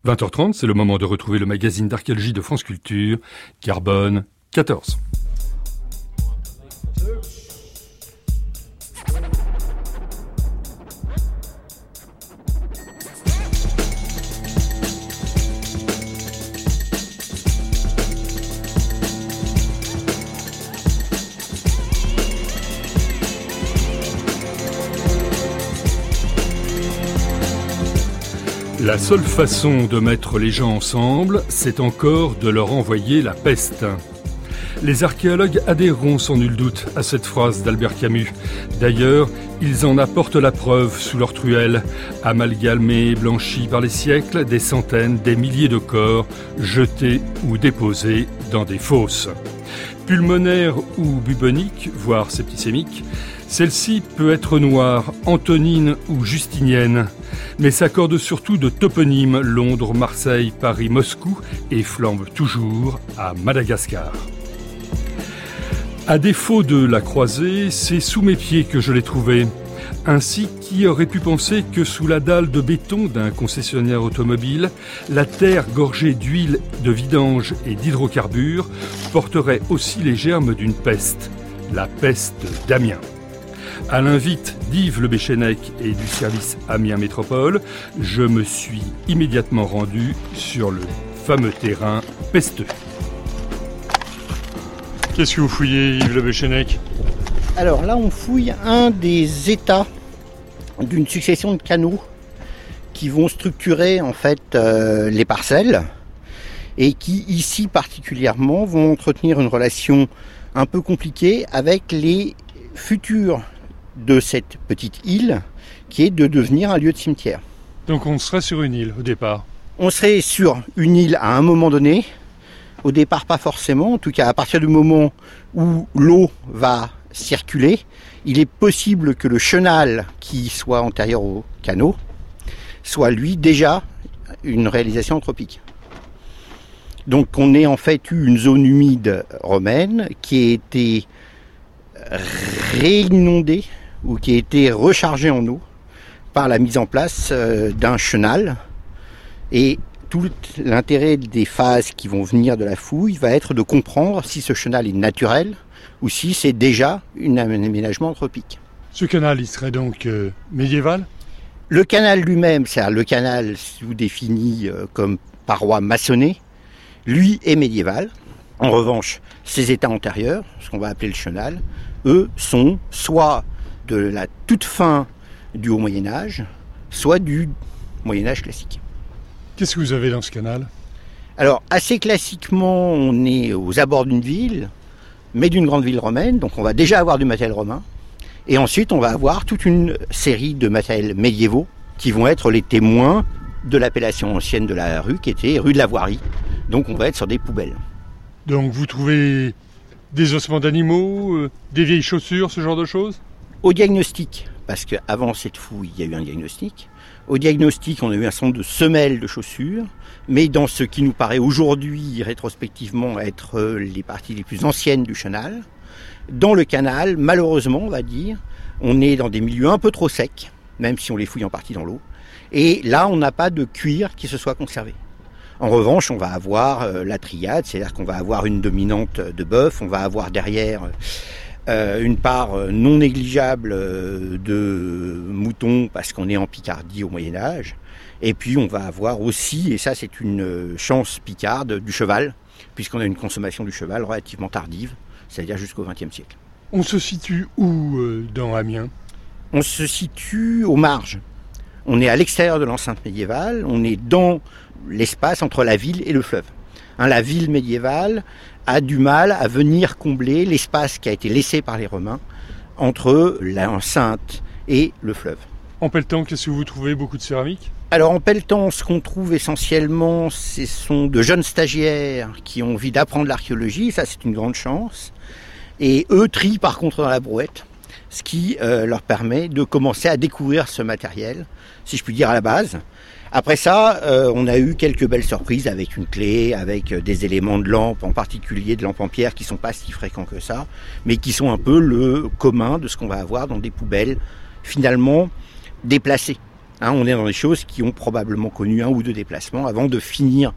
20h30, c'est le moment de retrouver le magazine d'archéologie de France Culture, Carbone 14. La seule façon de mettre les gens ensemble, c'est encore de leur envoyer la peste. Les archéologues adhéreront sans nul doute à cette phrase d'Albert Camus. D'ailleurs, ils en apportent la preuve sous leur truelle, amalgamés et blanchis par les siècles, des centaines, des milliers de corps, jetés ou déposés dans des fosses. Pulmonaire ou bubonique, voire septicémique, celle-ci peut être noire, antonine ou justinienne, mais s'accorde surtout de toponymes Londres, Marseille, Paris, Moscou et flambe toujours à Madagascar. À défaut de la croiser, c'est sous mes pieds que je l'ai trouvée. Ainsi, qui aurait pu penser que sous la dalle de béton d'un concessionnaire automobile, la terre gorgée d'huile, de vidange et d'hydrocarbures porterait aussi les germes d'une peste, la peste d'Amiens. À l'invite d'Yves Le Béchennec et du service Amiens Métropole, je me suis immédiatement rendu sur le fameux terrain pesteux. Qu'est-ce que vous fouillez, Yves Le Béchennec ? Alors là, on fouille un des états d'une succession de canaux qui vont structurer en fait les parcelles et qui ici particulièrement vont entretenir une relation un peu compliquée avec les futurs de cette petite île qui est de devenir un lieu de cimetière. Donc on serait sur une île au départ ? On serait sur une île à un moment donné, au départ pas forcément, en tout cas à partir du moment où l'eau va circuler, il est possible que le chenal qui soit antérieur au canot soit lui déjà une réalisation anthropique. Donc on ait en fait eu une zone humide romaine qui a été réinondée ou qui a été rechargée en eau par la mise en place d'un chenal. Et tout l'intérêt des phases qui vont venir de la fouille va être de comprendre si ce chenal est naturel ou si c'est déjà un aménagement anthropique. Ce canal, il serait donc médiéval ? Le canal lui-même, c'est-à-dire le canal sous défini comme paroi maçonnée, lui est médiéval. En revanche, ses états antérieurs, ce qu'on va appeler le chenal, eux sont soit de la toute fin du Haut Moyen-Âge, soit du Moyen-Âge classique. Qu'est-ce que vous avez dans ce canal ? Alors, assez classiquement, on est aux abords d'une ville, mais d'une grande ville romaine, donc on va déjà avoir du matériel romain. Et ensuite, on va avoir toute une série de matériels médiévaux qui vont être les témoins de l'appellation ancienne de la rue, qui était rue de la Voirie. Donc on va être sur des poubelles. Donc vous trouvez des ossements d'animaux, des vieilles chaussures, ce genre de choses ? Au diagnostic, parce qu'avant cette fouille, il y a eu un diagnostic. Au diagnostic, on a eu un certain nombre de semelles de chaussures, mais dans ce qui nous paraît aujourd'hui, rétrospectivement, être les parties les plus anciennes du chenal. Dans le canal, malheureusement, on va dire, on est dans des milieux un peu trop secs, même si on les fouille en partie dans l'eau. Et là, on n'a pas de cuir qui se soit conservé. En revanche, on va avoir la triade, c'est-à-dire qu'on va avoir une dominante de bœuf, on va avoir derrière une part non négligeable de moutons, parce qu'on est en Picardie au Moyen-Âge. Et puis on va avoir aussi, et ça c'est une chance picarde, du cheval, puisqu'on a une consommation du cheval relativement tardive, c'est-à-dire jusqu'au XXe siècle. On se situe où dans Amiens ? On se situe aux marges. On est à l'extérieur de l'enceinte médiévale, on est dans l'espace entre la ville et le fleuve. La ville médiévale a du mal à venir combler l'espace qui a été laissé par les Romains entre l'enceinte et le fleuve. En pelletant, qu'est-ce que vous trouvez ? Beaucoup de céramique ? Alors en pelletant, ce qu'on trouve essentiellement, ce sont de jeunes stagiaires qui ont envie d'apprendre l'archéologie, ça c'est une grande chance. Et eux trient par contre dans la brouette, ce qui leur permet de commencer à découvrir ce matériel, si je puis dire à la base. Après ça, on a eu quelques belles surprises avec une clé, avec des éléments de lampe, en particulier de lampes en pierre qui sont pas si fréquents que ça, mais qui sont un peu le commun de ce qu'on va avoir dans des poubelles finalement déplacées. On est dans des choses qui ont probablement connu 1 ou 2 déplacements avant de finir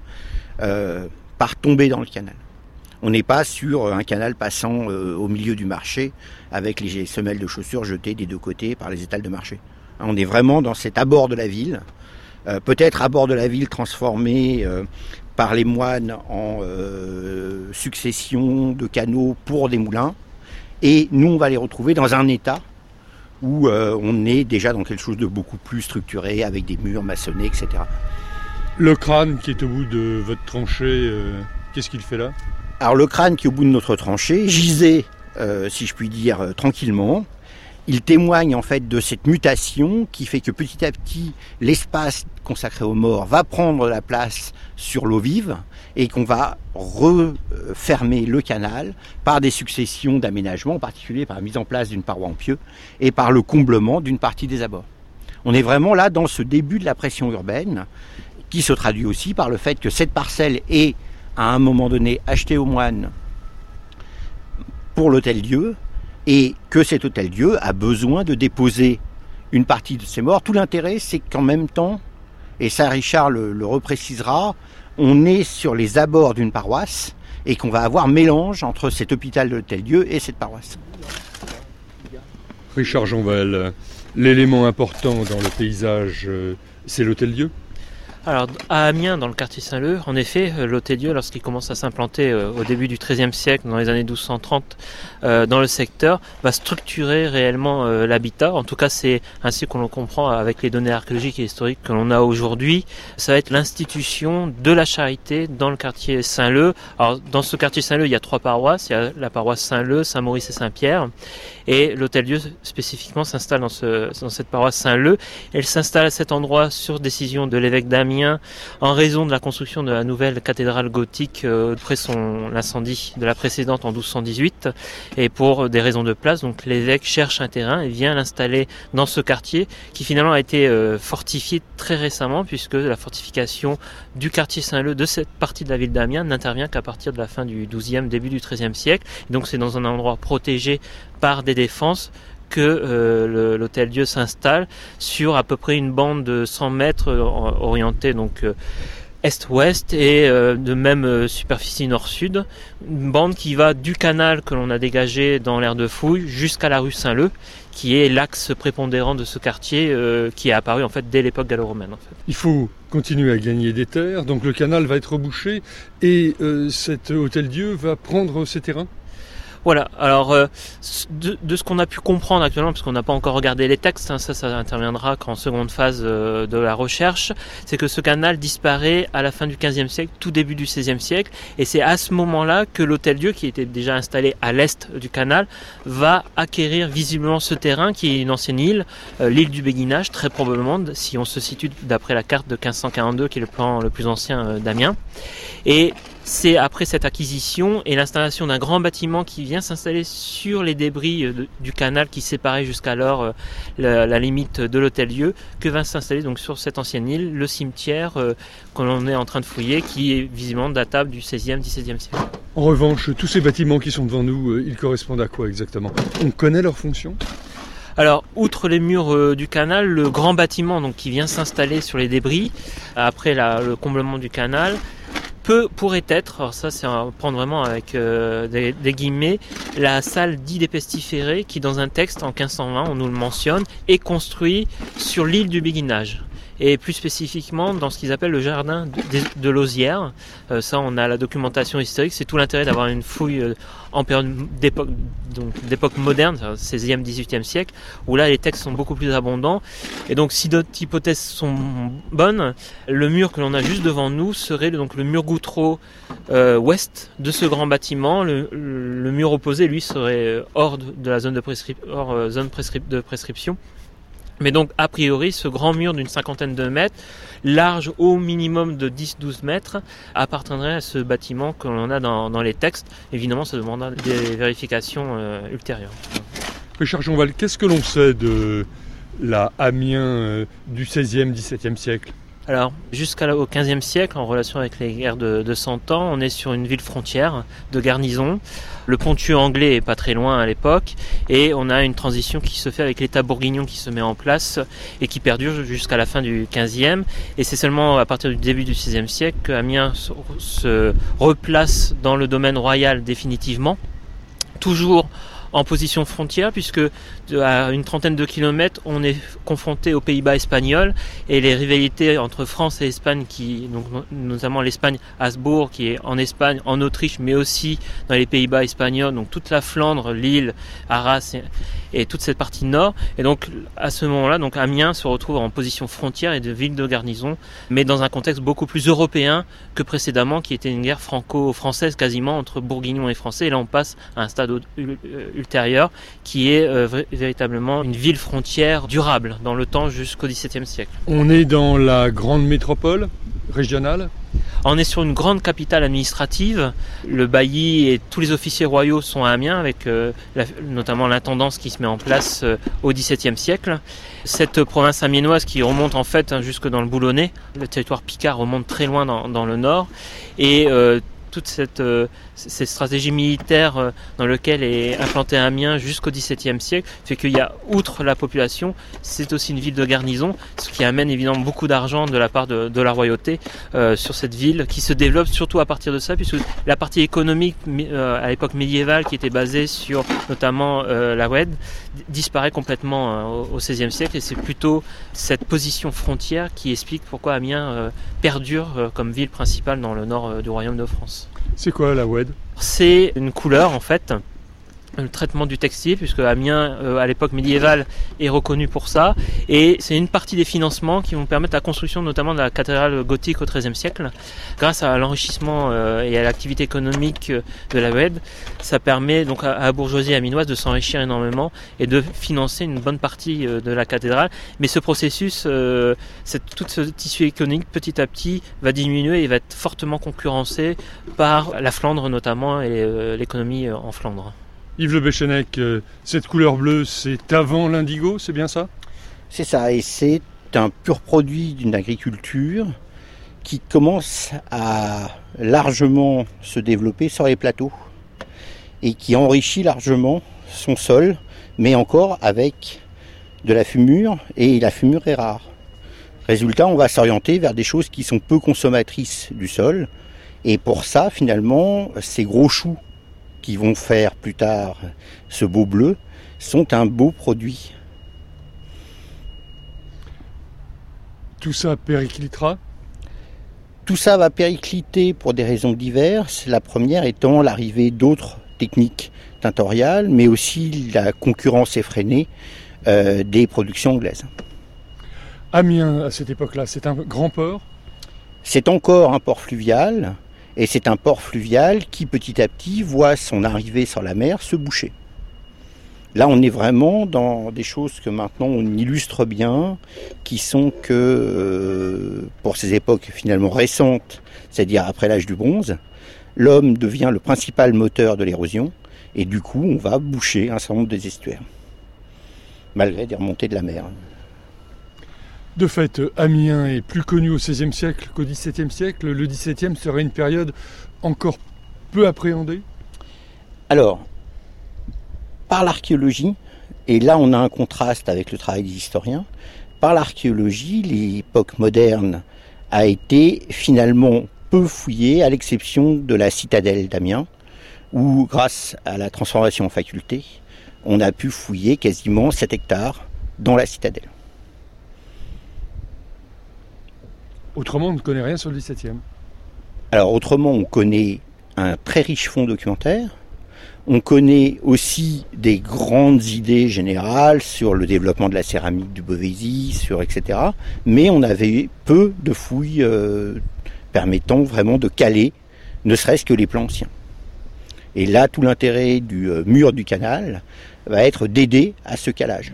par tomber dans le canal. On n'est pas sur un canal passant au milieu du marché avec les semelles de chaussures jetées des 2 côtés par les étals de marché. On est vraiment dans cet abord de la ville, peut-être abord de la ville transformé par les moines en succession de canaux pour des moulins. Et nous, on va les retrouver dans un état où on est déjà dans quelque chose de beaucoup plus structuré, avec des murs maçonnés, etc. Le crâne qui est au bout de votre tranchée, qu'est-ce qu'il fait là ? Alors le crâne qui est au bout de notre tranchée gisait, si je puis dire, tranquillement. Il témoigne en fait de cette mutation qui fait que petit à petit, l'espace consacré aux morts va prendre la place sur l'eau vive et qu'on va refermer le canal par des successions d'aménagements, en particulier par la mise en place d'une paroi en pieux et par le comblement d'une partie des abords. On est vraiment là dans ce début de la pression urbaine qui se traduit aussi par le fait que cette parcelle est à un moment donné achetée aux moines pour l'hôtel-dieu et que cet hôtel-dieu a besoin de déposer une partie de ses morts. Tout l'intérêt, c'est qu'en même temps, et ça Richard le reprécisera, on est sur les abords d'une paroisse et qu'on va avoir mélange entre cet hôpital de l'hôtel-dieu et cette paroisse. Richard Jonval, l'élément important dans le paysage, c'est l'hôtel-dieu ? Alors, à Amiens, dans le quartier Saint-Leu, en effet, l'hôtel-dieu, lorsqu'il commence à s'implanter au début du XIIIe siècle, dans les années 1230, dans le secteur, va structurer réellement l'habitat. En tout cas, c'est ainsi qu'on le comprend avec les données archéologiques et historiques que l'on a aujourd'hui. Ça va être l'institution de la charité dans le quartier Saint-Leu. Alors, dans ce quartier Saint-Leu, il y a 3 paroisses. Il y a la paroisse Saint-Leu, Saint-Maurice et Saint-Pierre. Et l'hôtel-dieu, spécifiquement, s'installe dans cette paroisse Saint-Leu. Elle s'installe à cet endroit sur décision de l'évêque d'Amiens en raison de la construction de la nouvelle cathédrale gothique après l'incendie de la précédente en 1218 et pour des raisons de place, donc l'évêque cherche un terrain et vient l'installer dans ce quartier qui finalement a été fortifié très récemment puisque la fortification du quartier Saint-Leu de cette partie de la ville d'Amiens n'intervient qu'à partir de la fin du XIIe, début du XIIIe siècle. Et donc c'est dans un endroit protégé par des défenses que l'hôtel-dieu s'installe sur à peu près une bande de 100 mètres orientée donc est-ouest et de même superficie nord-sud, une bande qui va du canal que l'on a dégagé dans l'aire de fouille jusqu'à la rue Saint-Leu, qui est l'axe prépondérant de ce quartier qui est apparu en fait dès l'époque gallo-romaine. En fait. Il faut continuer à gagner des terres, donc le canal va être rebouché et cet hôtel-dieu va prendre ses terrains. Voilà, alors de ce qu'on a pu comprendre actuellement, parce qu'on n'a pas encore regardé les textes, ça interviendra qu'en seconde phase de la recherche, c'est que ce canal disparaît à la fin du XVe siècle, tout début du XVIe siècle, et c'est à ce moment-là que l'hôtel-dieu, qui était déjà installé à l'est du canal, va acquérir visiblement ce terrain, qui est une ancienne île, l'île du Béguinage, très probablement, si on se situe d'après la carte de 1542, qui est le plan le plus ancien d'Amiens. Et c'est après cette acquisition et l'installation d'un grand bâtiment qui vient s'installer sur les débris du canal qui séparait jusqu'alors la limite de l'hôtel-dieu que va s'installer donc sur cette ancienne île le cimetière que l'on est en train de fouiller qui est visiblement datable du XVIe, XVIIe siècle. En revanche, tous ces bâtiments qui sont devant nous, ils correspondent à quoi exactement ? On connaît leur fonction ? Alors, outre les murs du canal, le grand bâtiment donc, qui vient s'installer sur les débris après le comblement du canal pourrait être, alors ça c'est à prendre vraiment avec des guillemets, la salle dite des pestiférés qui dans un texte en 1520, on nous le mentionne, est construit sur l'île du Béguinage. Et plus spécifiquement dans ce qu'ils appellent le jardin de l'Osière. Ça, on a la documentation historique. C'est tout l'intérêt d'avoir une fouille en période d'époque moderne, 16e, 18e siècle, où là les textes sont beaucoup plus abondants. Et donc, si d'autres hypothèses sont bonnes, le mur que l'on a juste devant nous serait donc le mur Goutreau ouest de ce grand bâtiment. Le mur opposé, lui, serait hors de la zone de prescription. Mais donc, a priori, ce grand mur d'une 50aine de mètres, large au minimum de 10-12 mètres, appartiendrait à ce bâtiment que l'on a dans les textes. Évidemment, ça demandera des vérifications ultérieures. Richard Jonval, qu'est-ce que l'on sait de la Amiens du XVIe, XVIIe siècle ? Alors, jusqu'au XVe siècle, en relation avec les guerres de 100 ans, on est sur une ville frontière de garnison. Le Ponthieu anglais est pas très loin à l'époque, et on a une transition qui se fait avec l'État bourguignon qui se met en place et qui perdure jusqu'à la fin du XVe. Et c'est seulement à partir du début du XVIe siècle qu'Amiens se replace dans le domaine royal définitivement, toujours en position frontière, puisque à une trentaine de kilomètres, on est confronté aux Pays-Bas espagnols et les rivalités entre France et Espagne, donc notamment l'Espagne Habsbourg qui est en Espagne, en Autriche, mais aussi dans les Pays-Bas espagnols, donc toute la Flandre, Lille, Arras et toute cette partie nord. Et donc à ce moment-là, donc Amiens se retrouve en position frontière et de ville de garnison, mais dans un contexte beaucoup plus européen que précédemment, qui était une guerre franco-française quasiment entre bourguignons et français. Et là, on passe à un stade ultérieur qui est véritablement une ville frontière durable dans le temps jusqu'au XVIIe siècle. On est dans la grande métropole régionale. On est sur une grande capitale administrative. Le bailli et tous les officiers royaux sont à Amiens, avec notamment l'intendance qui se met en place au XVIIe siècle. Cette province amiénoise qui remonte en fait jusque dans le Boulonnais, le territoire picard remonte très loin dans le nord, et toute cette stratégie militaire dans laquelle est implanté Amiens jusqu'au XVIIe siècle fait qu'il y a, outre la population, c'est aussi une ville de garnison, ce qui amène évidemment beaucoup d'argent de la part de la royauté sur cette ville, qui se développe surtout à partir de ça, puisque la partie économique à l'époque médiévale, qui était basée sur notamment la WED, disparaît complètement au XVIe siècle, et c'est plutôt cette position frontière qui explique pourquoi Amiens perdure comme ville principale dans le nord du royaume de France. C'est quoi la WED ? C'est une couleur en fait, le traitement du textile, puisque Amiens à l'époque médiévale est reconnu pour ça, et c'est une partie des financements qui vont permettre la construction notamment de la cathédrale gothique au XIIIe siècle. Grâce à l'enrichissement et à l'activité économique de la WED, ça permet donc à la bourgeoisie amiénoise de s'enrichir énormément et de financer une bonne partie de la cathédrale. Mais ce processus, tout ce tissu économique petit à petit va diminuer et va être fortement concurrencé par la Flandre notamment et l'économie en Flandre. Yves Le Béchennec, cette couleur bleue, c'est avant l'indigo, c'est bien ça ? C'est ça, et c'est un pur produit d'une agriculture qui commence à largement se développer sur les plateaux et qui enrichit largement son sol, mais encore avec de la fumure, et la fumure est rare. Résultat, on va s'orienter vers des choses qui sont peu consommatrices du sol, et pour ça, finalement, ces gros choux qui vont faire plus tard ce beau bleu, sont un beau produit. Tout ça périclitera ? Tout ça va péricliter pour des raisons diverses. La première étant l'arrivée d'autres techniques tintoriales, mais aussi la concurrence effrénée des productions anglaises. Amiens, à cette époque-là, c'est un grand port ? C'est encore un port fluvial. Et c'est un port fluvial qui, petit à petit, voit son arrivée sur la mer se boucher. Là, on est vraiment dans des choses que maintenant on illustre bien, qui sont que, pour ces époques finalement récentes, c'est-à-dire après l'âge du bronze, l'homme devient le principal moteur de l'érosion, et du coup, on va boucher un certain nombre des estuaires, malgré des remontées de la mer. De fait, Amiens est plus connu au XVIe siècle qu'au XVIIe siècle. Le XVIIe serait une période encore peu appréhendée ? Alors, par l'archéologie, et là on a un contraste avec le travail des historiens, par l'archéologie, l'époque moderne a été finalement peu fouillée, à l'exception de la citadelle d'Amiens, où grâce à la transformation en faculté, on a pu fouiller quasiment 7 hectares dans la citadelle. Autrement, on ne connaît rien sur le XVIIe. Alors autrement, on connaît un très riche fonds documentaire. On connaît aussi des grandes idées générales sur le développement de la céramique du Beauvaisis, etc. Mais on avait peu de fouilles permettant vraiment de caler, ne serait-ce que les plans anciens. Et là, tout l'intérêt du mur du canal va être d'aider à ce calage.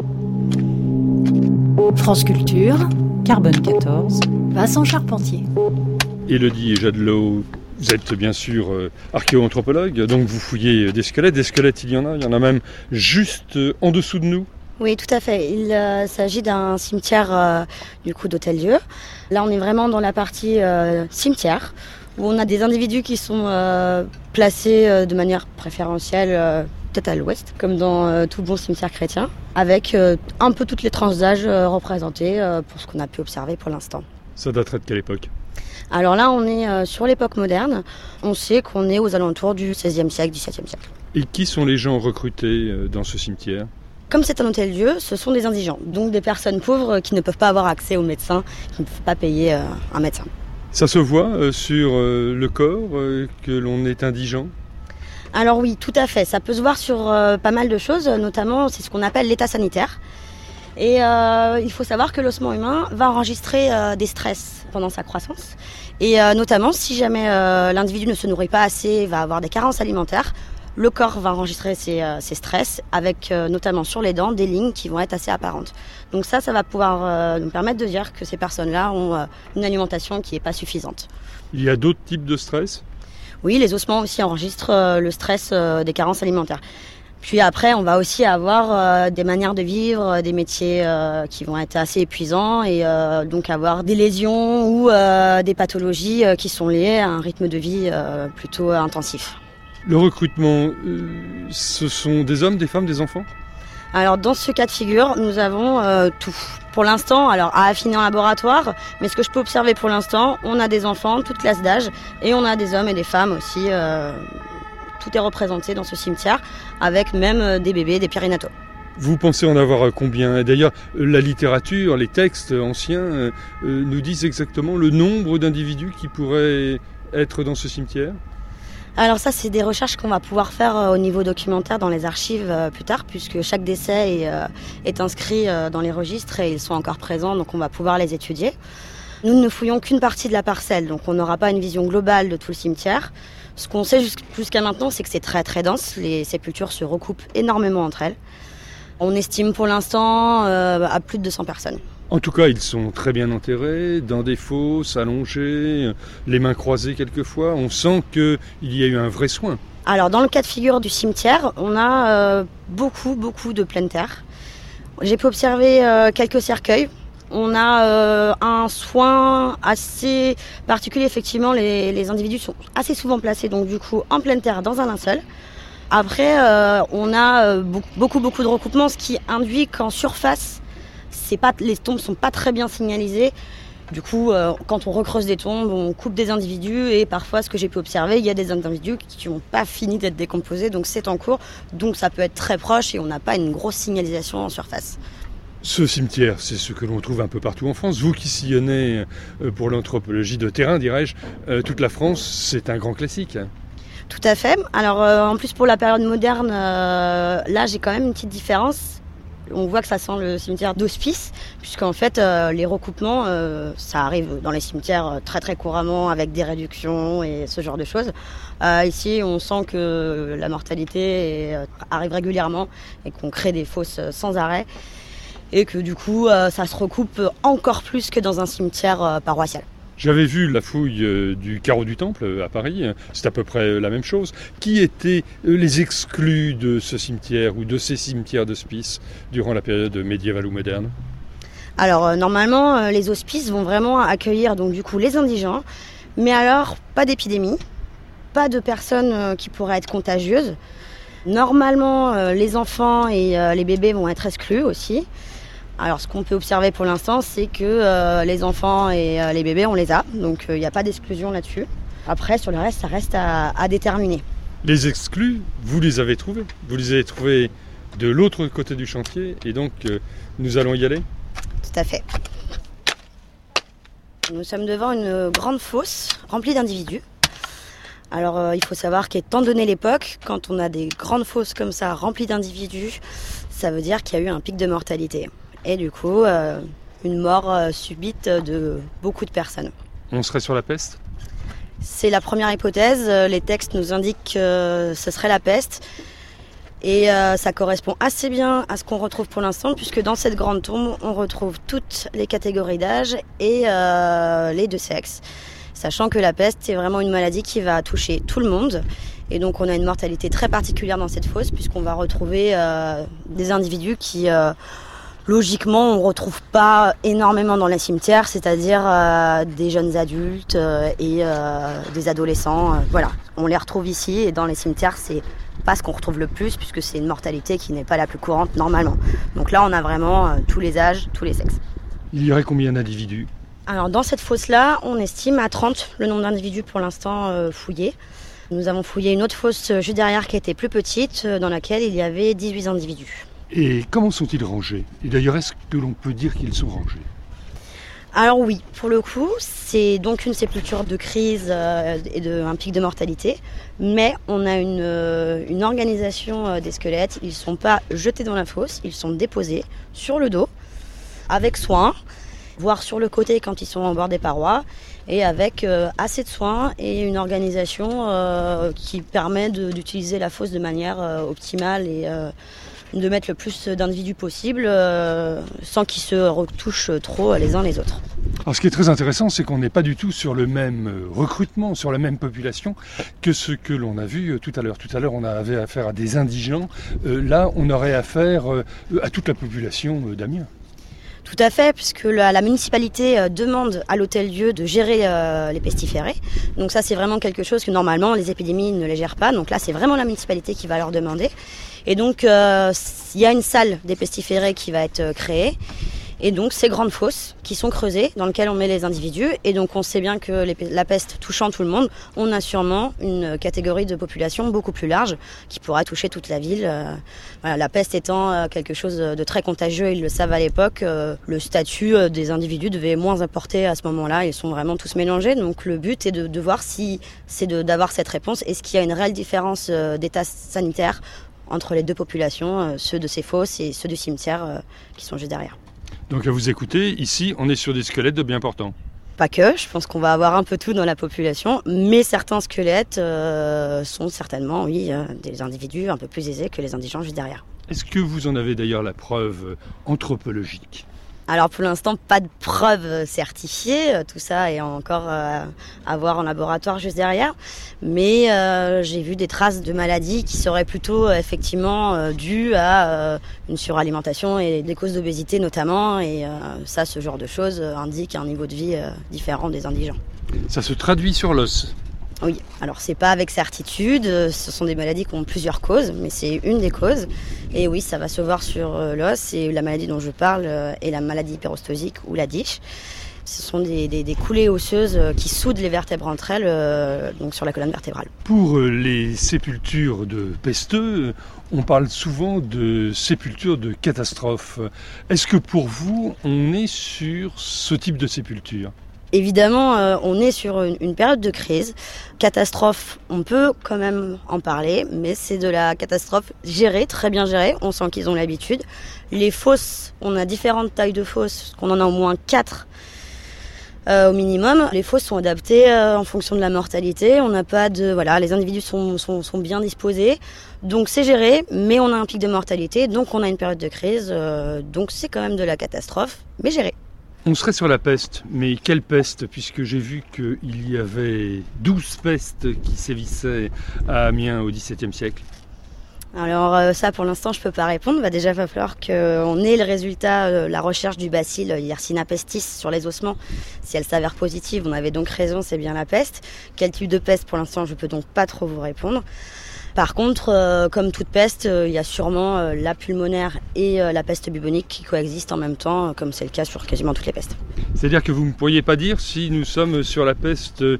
France Culture, Carbone 14, Vincent Charpentier. Élodie Jadelot, vous êtes bien sûr archéo-anthropologue, donc vous fouillez des squelettes. Des squelettes, il y en a même juste en dessous de nous. Oui, tout à fait. Il s'agit d'un cimetière du coup d'Hôtel-Dieu. Là, on est vraiment dans la partie cimetière, où on a des individus qui sont placés de manière préférentielle, peut-être à l'ouest, comme dans tout bon cimetière chrétien, avec un peu toutes les tranches d'âge représentées pour ce qu'on a pu observer pour l'instant. Ça daterait de quelle époque ? Alors là, on est sur l'époque moderne. On sait qu'on est aux alentours du XVIe siècle, XVIIe siècle. Et qui sont les gens recrutés dans ce cimetière ? Comme c'est un hôtel-dieu, ce sont des indigents, donc des personnes pauvres qui ne peuvent pas avoir accès aux médecins, qui ne peuvent pas payer un médecin. Ça se voit sur le corps que l'on est indigent ? Alors oui, tout à fait. Ça peut se voir sur pas mal de choses, notamment c'est ce qu'on appelle l'état sanitaire. Et il faut savoir que l'ossement humain va enregistrer des stress pendant sa croissance. Et notamment, si jamais l'individu ne se nourrit pas assez, va avoir des carences alimentaires, le corps va enregistrer ces stress avec notamment sur les dents des lignes qui vont être assez apparentes. Donc ça va pouvoir nous permettre de dire que ces personnes-là ont une alimentation qui n'est pas suffisante. Il y a d'autres types de stress ? Oui, les ossements aussi enregistrent le stress des carences alimentaires. Puis après, on va aussi avoir des manières de vivre, des métiers qui vont être assez épuisants et donc avoir des lésions ou des pathologies qui sont liées à un rythme de vie plutôt intensif. Le recrutement, ce sont des hommes, des femmes, des enfants ? Alors dans ce cas de figure, nous avons tout. Pour l'instant, alors à affiner en laboratoire, mais ce que je peux observer pour l'instant, on a des enfants, toutes classes d'âge, et on a des hommes et des femmes aussi. Tout est représenté dans ce cimetière, avec même des bébés, des périnataux. Vous pensez en avoir combien ? D'ailleurs, la littérature, les textes anciens nous disent exactement le nombre d'individus qui pourraient être dans ce cimetière ? Alors ça, c'est des recherches qu'on va pouvoir faire au niveau documentaire dans les archives plus tard, puisque chaque décès est inscrit dans les registres et ils sont encore présents, donc on va pouvoir les étudier. Nous ne fouillons qu'une partie de la parcelle, donc on n'aura pas une vision globale de tout le cimetière. Ce qu'on sait jusqu'à maintenant, c'est que c'est très très dense, les sépultures se recoupent énormément entre elles. On estime pour l'instant à plus de 200 personnes. En tout cas, ils sont très bien enterrés, dans des fosses, allongés, les mains croisées quelquefois. On sent qu'il y a eu un vrai soin. Alors, dans le cas de figure du cimetière, on a beaucoup de pleine terre. J'ai pu observer quelques cercueils. On a un soin assez particulier, effectivement, les individus sont assez souvent placés, donc du coup, en pleine terre, dans un linceul. Après, on a beaucoup de recoupements, ce qui induit qu'en surface, les tombes sont pas très bien signalisées. Du coup, quand on recreuse des tombes, on coupe des individus et parfois, ce que j'ai pu observer, il y a des individus qui n'ont pas fini d'être décomposés, donc c'est en cours. Donc ça peut être très proche et on n'a pas une grosse signalisation en surface. Ce cimetière, c'est ce que l'on trouve un peu partout en France. Vous qui sillonnez pour l'anthropologie de terrain, dirais-je, toute la France, c'est un grand classique. Tout à fait. Alors en plus pour la période moderne, là j'ai quand même une petite différence. On voit que ça sent le cimetière d'hospice, puisqu'en fait les recoupements, ça arrive dans les cimetières très très couramment avec des réductions et ce genre de choses. Ici, on sent que la mortalité arrive régulièrement et qu'on crée des fosses sans arrêt. Et que du coup, ça se recoupe encore plus que dans un cimetière paroissial. J'avais vu la fouille du carreau du Temple à Paris, c'est à peu près la même chose. Qui étaient les exclus de ce cimetière ou de ces cimetières d'hospice durant la période médiévale ou moderne ? Alors normalement, les hospices vont vraiment accueillir donc du coup les indigents, mais alors pas d'épidémie, pas de personnes qui pourraient être contagieuses. Normalement, les enfants et les bébés vont être exclus aussi. Alors ce qu'on peut observer pour l'instant, c'est que les enfants et les bébés, on les a, donc il n'y a pas d'exclusion là-dessus. Après, sur le reste, ça reste à déterminer. Les exclus, vous les avez trouvés. Vous les avez trouvés de l'autre côté du chantier, et donc nous allons y aller ? Tout à fait. Nous sommes devant une grande fosse remplie d'individus. Alors il faut savoir qu'étant donné l'époque, quand on a des grandes fosses comme ça, remplies d'individus, ça veut dire qu'il y a eu un pic de mortalité. Et du coup, une mort subite de beaucoup de personnes. On serait sur la peste ? C'est la première hypothèse. Les textes nous indiquent que ce serait la peste. Et ça correspond assez bien à ce qu'on retrouve pour l'instant, puisque dans cette grande tombe, on retrouve toutes les catégories d'âge et les deux sexes. Sachant que la peste, c'est vraiment une maladie qui va toucher tout le monde. Et donc on a une mortalité très particulière dans cette fosse puisqu'on va retrouver des individus qui logiquement on ne retrouve pas énormément dans les cimetières, c'est-à-dire des jeunes adultes et des adolescents. Voilà, on les retrouve ici et dans les cimetières c'est pas ce qu'on retrouve le plus puisque c'est une mortalité qui n'est pas la plus courante normalement. Donc là on a vraiment tous les âges, tous les sexes. Il y aurait combien d'individus ? Alors dans cette fosse-là, on estime à 30 le nombre d'individus pour l'instant fouillés. Nous avons fouillé une autre fosse juste derrière qui était plus petite, dans laquelle il y avait 18 individus. Et comment sont-ils rangés ? Et d'ailleurs, est-ce que l'on peut dire qu'ils sont rangés ? Alors oui, pour le coup, c'est donc une sépulture de crise et un pic de mortalité, mais on a une organisation des squelettes. Ils ne sont pas jetés dans la fosse, ils sont déposés sur le dos, avec soin, voire sur le côté quand ils sont en bord des parois, et avec assez de soin et une organisation qui permet d'utiliser la fosse de manière optimale et de mettre le plus d'individus possible sans qu'ils se retouchent trop les uns les autres. Alors ce qui est très intéressant, c'est qu'on n'est pas du tout sur le même recrutement, sur la même population que ce que l'on a vu tout à l'heure. Tout à l'heure, on avait affaire à des indigents. Là, on aurait affaire à toute la population d'Amiens. Tout à fait, puisque la municipalité demande à l'hôtel-dieu de gérer les pestiférés. Donc ça, c'est vraiment quelque chose que normalement, les épidémies ne les gèrent pas. Donc là, c'est vraiment la municipalité qui va leur demander. Et donc, il y a une salle des pestiférés qui va être créée. Et donc, ces grandes fosses qui sont creusées, dans lesquelles on met les individus. Et donc, on sait bien que la peste touchant tout le monde, on a sûrement une catégorie de population beaucoup plus large qui pourra toucher toute la ville. Voilà, la peste étant quelque chose de très contagieux, ils le savent à l'époque, le statut des individus devait moins importer à ce moment-là. Ils sont vraiment tous mélangés. Donc, le but est de voir si c'est d'avoir cette réponse. Est-ce qu'il y a une réelle différence d'état sanitaire entre les deux populations, ceux de ces fosses et ceux du cimetière qui sont juste derrière. Donc à vous écouter, ici on est sur des squelettes de bien portants. Pas que, je pense qu'on va avoir un peu tout dans la population, mais certains squelettes sont certainement, oui, des individus un peu plus aisés que les indigents juste derrière. Est-ce que vous en avez d'ailleurs la preuve anthropologique ? Alors pour l'instant, pas de preuves certifiées, tout ça est encore à voir en laboratoire juste derrière, mais j'ai vu des traces de maladies qui seraient plutôt effectivement dues à une suralimentation et des causes d'obésité notamment, et ça, ce genre de choses indique un niveau de vie différent des indigents. Ça se traduit sur l'os ? Oui, alors c'est pas avec certitude, ce sont des maladies qui ont plusieurs causes, mais c'est une des causes. Et oui, ça va se voir sur l'os, et la maladie dont je parle est la maladie hyperostosique ou la DISH. Ce sont des coulées osseuses qui soudent les vertèbres entre elles, donc sur la colonne vertébrale. Pour les sépultures de pesteux, on parle souvent de sépultures de catastrophe. Est-ce que pour vous, on est sur ce type de sépulture ? Évidemment, on est sur une période de crise. Catastrophe, on peut quand même en parler, mais c'est de la catastrophe gérée, très bien gérée. On sent qu'ils ont l'habitude. Les fosses, on a différentes tailles de fosses, qu'on en a au moins 4 au minimum. Les fosses sont adaptées en fonction de la mortalité. On n'a pas de, voilà, les individus sont bien disposés. Donc c'est géré, mais on a un pic de mortalité, donc on a une période de crise. Donc c'est quand même de la catastrophe, mais gérée. On serait sur la peste, mais quelle peste ? Puisque j'ai vu qu'il y avait 12 pestes qui sévissaient à Amiens au XVIIe siècle. Alors ça, pour l'instant, je peux pas répondre. Déjà, il va falloir qu'on ait le résultat, la recherche du bacille Yersinia pestis sur les ossements. Si elle s'avère positive, on avait donc raison, c'est bien la peste. Quel type de peste, pour l'instant, je peux donc pas trop vous répondre. Par contre, comme toute peste, il y a sûrement la pulmonaire et la peste bubonique qui coexistent en même temps, comme c'est le cas sur quasiment toutes les pestes. C'est-à-dire que vous ne pourriez pas dire si nous sommes sur la peste de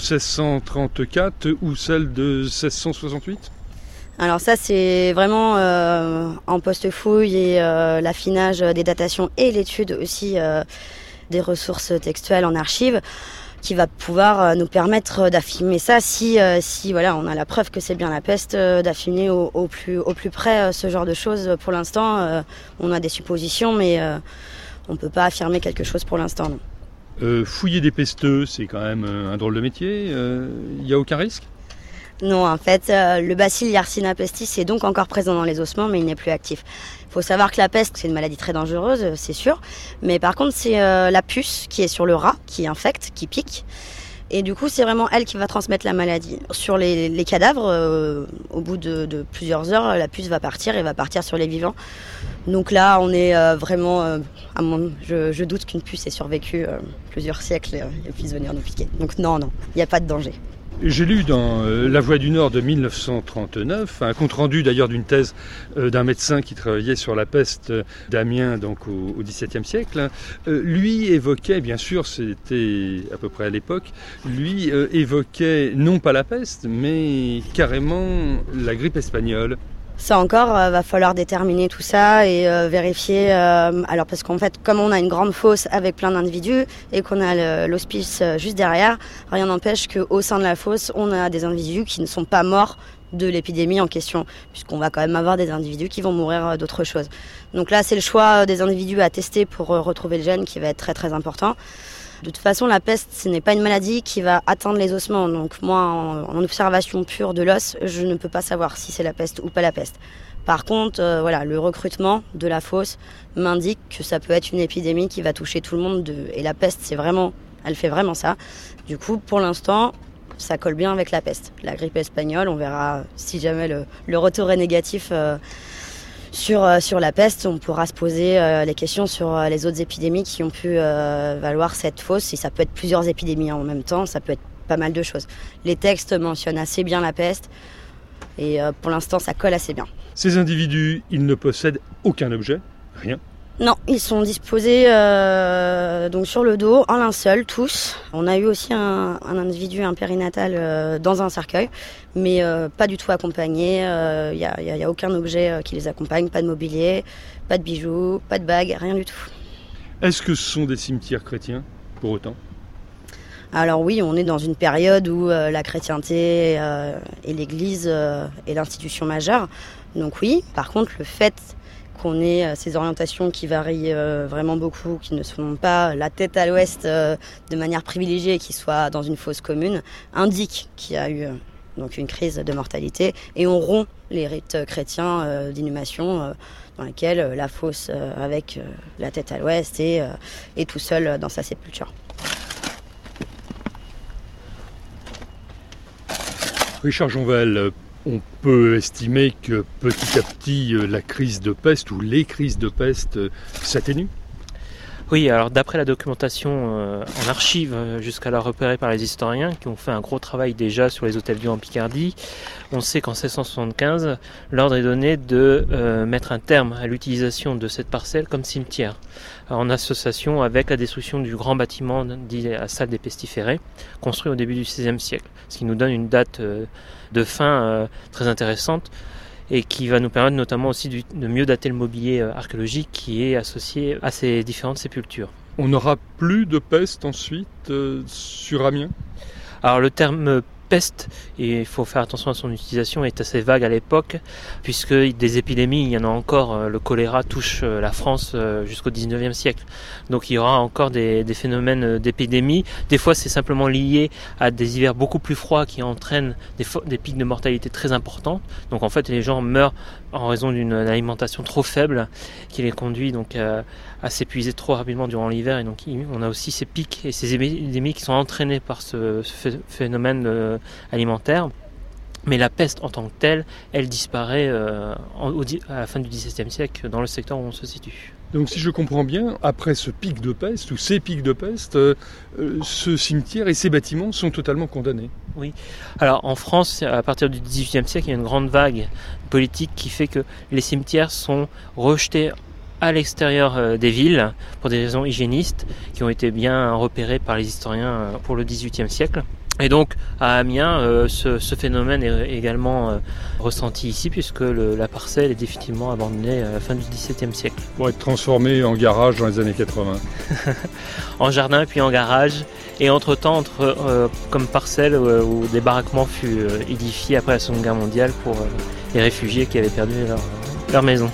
1634 ou celle de 1668 ? Alors ça, c'est vraiment en post-fouille et l'affinage des datations et l'étude aussi des ressources textuelles en archives qui va pouvoir nous permettre d'affiner ça si voilà, on a la preuve que c'est bien la peste, d'affiner au plus près ce genre de choses. Pour l'instant, on a des suppositions, mais on ne peut pas affirmer quelque chose pour l'instant, non. Fouiller des pesteux, c'est quand même un drôle de métier. Il n'y a aucun risque ? Non, en fait, le bacille Yersinia pestis est donc encore présent dans les ossements, mais il n'est plus actif. Il faut savoir que la peste, c'est une maladie très dangereuse, c'est sûr. Mais par contre, c'est la puce qui est sur le rat, qui infecte, qui pique. Et du coup, c'est vraiment elle qui va transmettre la maladie. Sur les cadavres, au bout de plusieurs heures, la puce va partir et va partir sur les vivants. Donc là, on est vraiment... je doute qu'une puce ait survécu plusieurs siècles et puisse venir nous piquer. Donc non, il n'y a pas de danger. J'ai lu dans La Voix du Nord de 1939, un compte-rendu d'ailleurs d'une thèse d'un médecin qui travaillait sur la peste d'Amiens donc au XVIIe siècle. Lui évoquait, bien sûr, c'était à peu près à l'époque, évoquait non pas la peste, mais carrément la grippe espagnole. Ça encore, va falloir déterminer tout ça et vérifier. Alors parce qu'en fait, comme on a une grande fosse avec plein d'individus et qu'on a l'hospice juste derrière, rien n'empêche qu'au sein de la fosse, on a des individus qui ne sont pas morts de l'épidémie en question, puisqu'on va quand même avoir des individus qui vont mourir d'autres choses. Donc là, c'est le choix des individus à tester pour retrouver le gène qui va être très très important. De toute façon, la peste, ce n'est pas une maladie qui va atteindre les ossements. Donc moi, en observation pure de l'os, je ne peux pas savoir si c'est la peste ou pas la peste. Par contre, le recrutement de la fosse m'indique que ça peut être une épidémie qui va toucher tout le monde. Et la peste, elle fait vraiment ça. Du coup, pour l'instant, ça colle bien avec la peste. La grippe espagnole, on verra si jamais le retour est négatif sur la peste, on pourra se poser les questions sur les autres épidémies qui ont pu valoir cette fosse. Et ça peut être plusieurs épidémies en même temps, ça peut être pas mal de choses. Les textes mentionnent assez bien la peste et pour l'instant ça colle assez bien. Ces individus, ils ne possèdent aucun objet, rien. Non, ils sont disposés donc sur le dos, en linceul, tous. On a eu aussi un individu, un périnatal, dans un cercueil, mais pas du tout accompagné. Il y a aucun objet qui les accompagne, pas de mobilier, pas de bijoux, pas de bagues, rien du tout. Est-ce que ce sont des cimetières chrétiens, pour autant ? Alors oui, on est dans une période où la chrétienté et l'Église est l'institution majeure. Donc oui, par contre, le fait qu'on ait ces orientations qui varient vraiment beaucoup, qui ne sont pas la tête à l'ouest de manière privilégiée, qui soient dans une fosse commune, indique qu'il y a eu donc une crise de mortalité et on rompt les rites chrétiens d'inhumation dans lesquels la fosse avec la tête à l'ouest est tout seul dans sa sépulture. Richard Jonvel, on peut estimer que petit à petit la crise de peste ou les crises de peste s'atténuent ? Oui, alors d'après la documentation en archives jusqu'alors repérée par les historiens qui ont fait un gros travail déjà sur les hôtels-dieux en Picardie, on sait qu'en 1675, l'ordre est donné de mettre un terme à l'utilisation de cette parcelle comme cimetière, en association avec la destruction du grand bâtiment dit la salle des pestiférés, construit au début du XVIe siècle, ce qui nous donne une date de fin très intéressante et qui va nous permettre notamment aussi de mieux dater le mobilier archéologique qui est associé à ces différentes sépultures. On n'aura plus de peste ensuite sur Amiens ? Alors le terme peste, et il faut faire attention à son utilisation, est assez vague à l'époque, puisque des épidémies, il y en a encore, le choléra touche la France jusqu'au 19e siècle. Donc il y aura encore des phénomènes d'épidémie. Des fois c'est simplement lié à des hivers beaucoup plus froids qui entraînent des pics de mortalité très importants. Donc en fait les gens meurent en raison d'une alimentation trop faible qui les conduit donc à s'épuiser trop rapidement durant l'hiver, et donc on a aussi ces pics et ces épidémies qui sont entraînées par ce phénomène alimentaire. Mais la peste en tant que telle, elle disparaît à la fin du XVIIe siècle dans le secteur où on se situe. Donc si je comprends bien, après ce pic de peste ou ces pics de peste, ce cimetière et ces bâtiments sont totalement condamnés. Oui. Alors en France, à partir du XVIIIe siècle, il y a une grande vague politique qui fait que les cimetières sont rejetés à l'extérieur des villes pour des raisons hygiénistes qui ont été bien repérées par les historiens pour le XVIIIe siècle. Et donc à Amiens, ce phénomène est également ressenti ici puisque la parcelle est définitivement abandonnée à la fin du XVIIe siècle. Pour être transformée en garage dans les années 80. En jardin puis en garage. Et entre-temps, comme parcelle où des baraquements furent édifiés après la Seconde Guerre mondiale pour les réfugiés qui avaient perdu leur maison.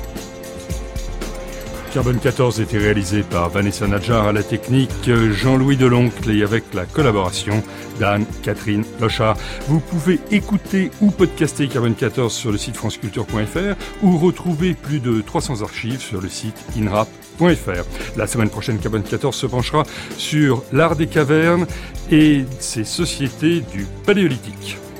Carbone 14 était réalisé par Vanessa Nadjar à la technique, Jean-Louis Deloncle et avec la collaboration d'Anne-Catherine Lochard. Vous pouvez écouter ou podcaster Carbone 14 sur le site franceculture.fr ou retrouver plus de 300 archives sur le site INRAP La semaine prochaine, Carbone 14 se penchera sur l'art des cavernes et ses sociétés du Paléolithique.